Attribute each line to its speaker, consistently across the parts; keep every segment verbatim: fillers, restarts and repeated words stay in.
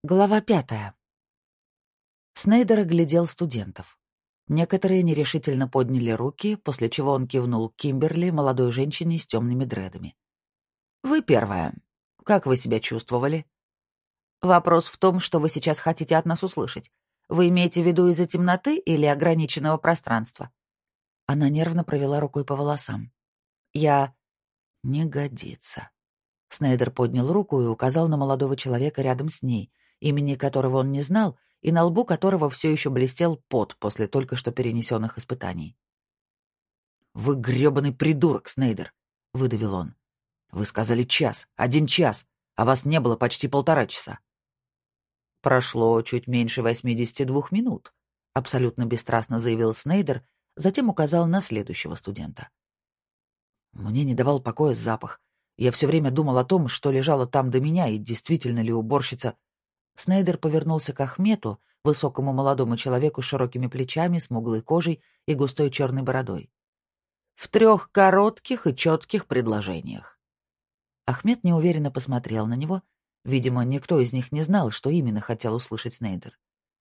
Speaker 1: Глава пятая. Снейдер оглядел студентов. Некоторые нерешительно подняли руки, после чего он кивнул Кимберли, молодой женщине с темными дредами. «Вы первая. Как вы себя чувствовали?» «Вопрос в том, что вы сейчас хотите от нас услышать. Вы имеете в виду из-за темноты или ограниченного пространства?» Она нервно провела рукой по волосам. «Я...» «Не годится». Снейдер поднял руку и указал на молодого человека рядом с ней, имени которого он не знал, и на лбу которого все еще блестел пот после только что перенесенных испытаний. «Вы грёбаный придурок, Снейдер!» — выдавил он. «Вы сказали час, один час, а вас не было почти полтора часа». «Прошло чуть меньше восьмидесяти двух минут», — абсолютно бесстрастно заявил Снейдер, затем указал на следующего студента. Мне не давал покоя запах. Я все время думал о том, что лежало там до меня, и действительно ли уборщица... Снейдер повернулся к Ахмету, высокому молодому человеку с широкими плечами, смуглой кожей и густой черной бородой. В трех коротких и четких предложениях. Ахмед неуверенно посмотрел на него. Видимо, никто из них не знал, что именно хотел услышать Снейдер.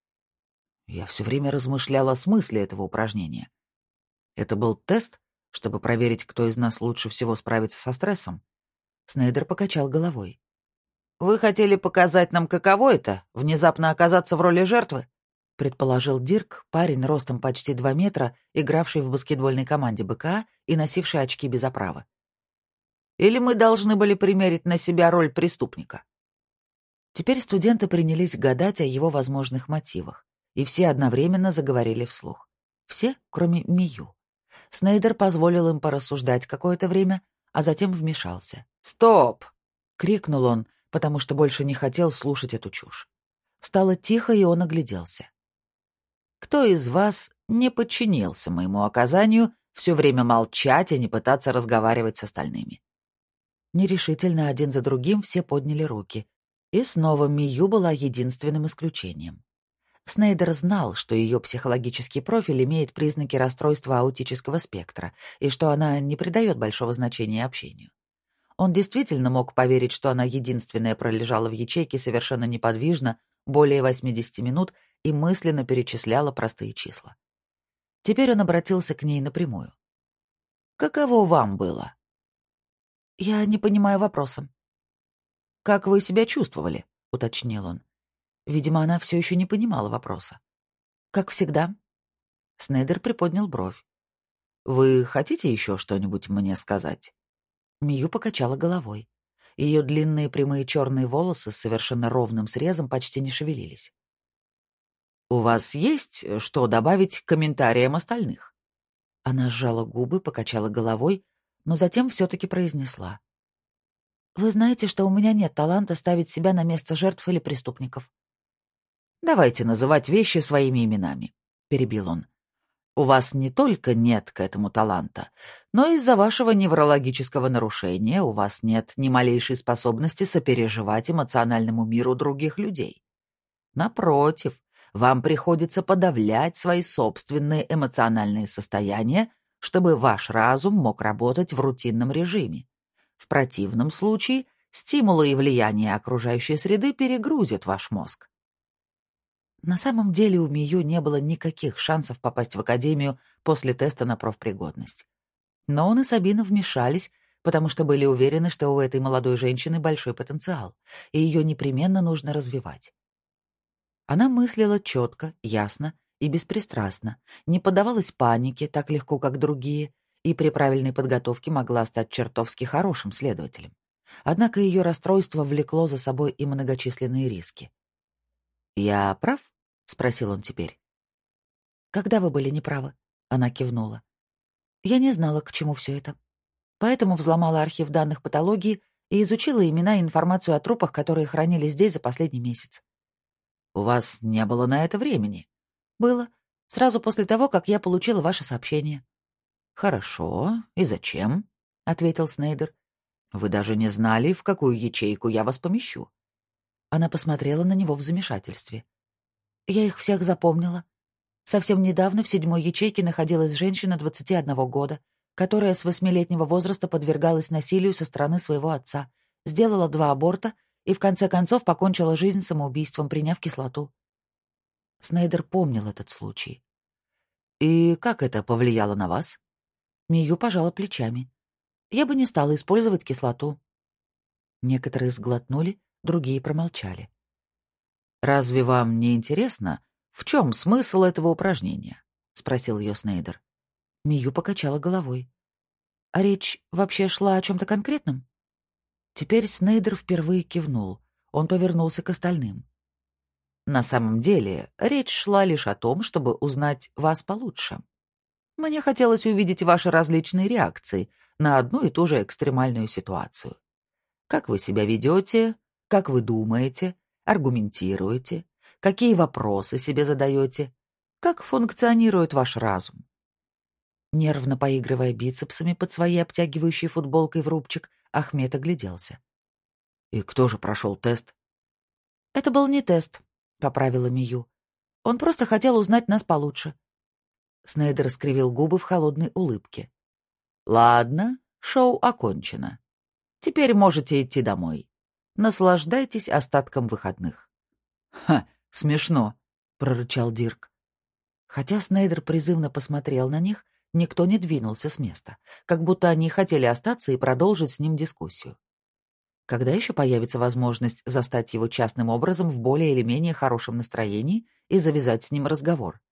Speaker 1: Я все время размышлял о смысле этого упражнения. Это был тест, чтобы проверить, кто из нас лучше всего справится со стрессом. Снейдер покачал головой. «Вы хотели показать нам, каково это — внезапно оказаться в роли жертвы?» — предположил Дирк, парень ростом почти два метра, игравший в баскетбольной команде БКА и носивший очки без оправы. «Или мы должны были примерить на себя роль преступника?» Теперь студенты принялись гадать о его возможных мотивах, и все одновременно заговорили вслух. Все, кроме Мию. Снейдер позволил им порассуждать какое-то время, а затем вмешался. «Стоп!» — крикнул он, потому что больше не хотел слушать эту чушь. Стало тихо, и он огляделся. «Кто из вас не подчинился моему оказанию все время молчать и не пытаться разговаривать с остальными?» Нерешительно один за другим все подняли руки, и снова Мию была единственным исключением. Снейдер знал, что ее психологический профиль имеет признаки расстройства аутического спектра и что она не придает большого значения общению. Он действительно мог поверить, что она единственная пролежала в ячейке совершенно неподвижно более восьмидесяти минут и мысленно перечисляла простые числа. Теперь он обратился к ней напрямую. «Каково вам было?» «Я не понимаю вопроса». «Как вы себя чувствовали?» — уточнил он. Видимо, она все еще не понимала вопроса. «Как всегда». Снейдер приподнял бровь. «Вы хотите еще что-нибудь мне сказать?» Мию покачала головой. Ее длинные прямые черные волосы с совершенно ровным срезом почти не шевелились. «У вас есть что добавить к комментариям остальных?» Она сжала губы, покачала головой, но затем все-таки произнесла. «Вы знаете, что у меня нет таланта ставить себя на место жертв или преступников». «Давайте называть вещи своими именами», — перебил он. «У вас не только нет к этому таланта, но из-за вашего неврологического нарушения у вас нет ни малейшей способности сопереживать эмоциональному миру других людей. Напротив, вам приходится подавлять свои собственные эмоциональные состояния, чтобы ваш разум мог работать в рутинном режиме. В противном случае стимулы и влияние окружающей среды перегрузят ваш мозг». На самом деле у Мию не было никаких шансов попасть в академию после теста на профпригодность. Но он и Сабина вмешались, потому что были уверены, что у этой молодой женщины большой потенциал, и ее непременно нужно развивать. Она мыслила четко, ясно и беспристрастно, не поддавалась панике так легко, как другие, и при правильной подготовке могла стать чертовски хорошим следователем. Однако ее расстройство влекло за собой и многочисленные риски. «Я прав?» — спросил он теперь. «Когда вы были неправы?» — она кивнула. «Я не знала, к чему все это. Поэтому взломала архив данных патологии и изучила имена и информацию о трупах, которые хранились здесь за последний месяц». «У вас не было на это времени?» «Было. Сразу после того, как я получила ваше сообщение». «Хорошо. И зачем?» — ответил Снейдер. «Вы даже не знали, в какую ячейку я вас помещу». Она посмотрела на него в замешательстве. «Я их всех запомнила. Совсем недавно в седьмой ячейке находилась женщина двадцати одного года, которая с восьмилетнего возраста подвергалась насилию со стороны своего отца, сделала два аборта и в конце концов покончила жизнь самоубийством, приняв кислоту. Снейдер помнил этот случай. «И как это повлияло на вас?» Мию пожала плечами. «Я бы не стала использовать кислоту». Некоторые сглотнули, другие промолчали. «Разве вам не интересно, в чем смысл этого упражнения?» — спросил ее Снейдер. Мию покачала головой. «А речь вообще шла о чем-то конкретном?» Теперь Снейдер впервые кивнул. Он повернулся к остальным. «На самом деле, речь шла лишь о том, чтобы узнать вас получше. Мне хотелось увидеть ваши различные реакции на одну и ту же экстремальную ситуацию. Как вы себя ведете, как вы думаете, аргументируете, какие вопросы себе задаете, как функционирует ваш разум». Нервно поигрывая бицепсами под своей обтягивающей футболкой в рубчик, Ахмед огляделся. «И кто же прошел тест?» «Это был не тест», — поправила Мию. «Он просто хотел узнать нас получше». Снейдер скривил губы в холодной улыбке. «Ладно, шоу окончено. Теперь можете идти домой. Наслаждайтесь остатком выходных». «Ха, смешно», — прорычал Дирк. Хотя Снейдер призывно посмотрел на них, никто не двинулся с места, как будто они хотели остаться и продолжить с ним дискуссию. Когда еще появится возможность застать его частным образом в более или менее хорошем настроении и завязать с ним разговор?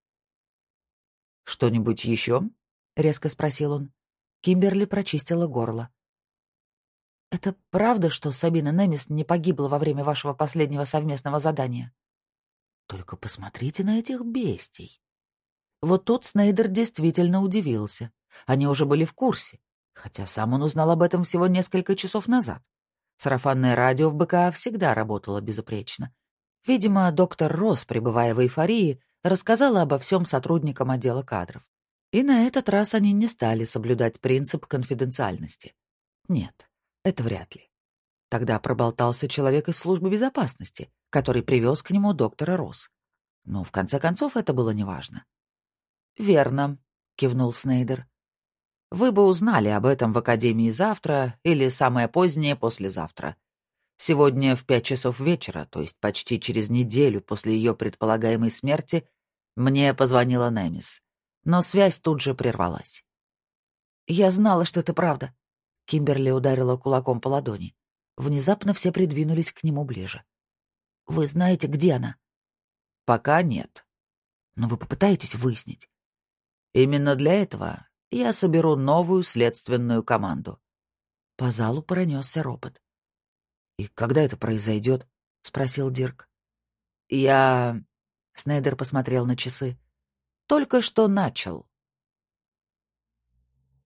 Speaker 1: «Что-нибудь еще?» — резко спросил он. Кимберли прочистила горло. «Это правда, что Сабина Немис не погибла во время вашего последнего совместного задания?» «Только посмотрите на этих бестий». Вот тут Снейдер действительно удивился. Они уже были в курсе, хотя сам он узнал об этом всего несколько часов назад. Сарафанное радио в БКА всегда работало безупречно. Видимо, доктор Росс, пребывая в эйфории, рассказала обо всем сотрудникам отдела кадров. И на этот раз они не стали соблюдать принцип конфиденциальности. Нет, это вряд ли. Тогда проболтался человек из службы безопасности, который привез к нему доктора Росс. Но в конце концов это было неважно. «Верно», — кивнул Снейдер. «Вы бы узнали об этом в академии завтра или самое позднее послезавтра. Сегодня в пять часов вечера, то есть почти через неделю после ее предполагаемой смерти, мне позвонила Немис, но связь тут же прервалась». «Я знала, что это правда», — Кимберли ударила кулаком по ладони. Внезапно все придвинулись к нему ближе. «Вы знаете, где она?» «Пока нет. Но вы попытаетесь выяснить. Именно для этого я соберу новую следственную команду». По залу пронесся ропот. «И когда это произойдет?» — спросил Дирк. «Я...» — Снейдер посмотрел на часы. «Только что начал.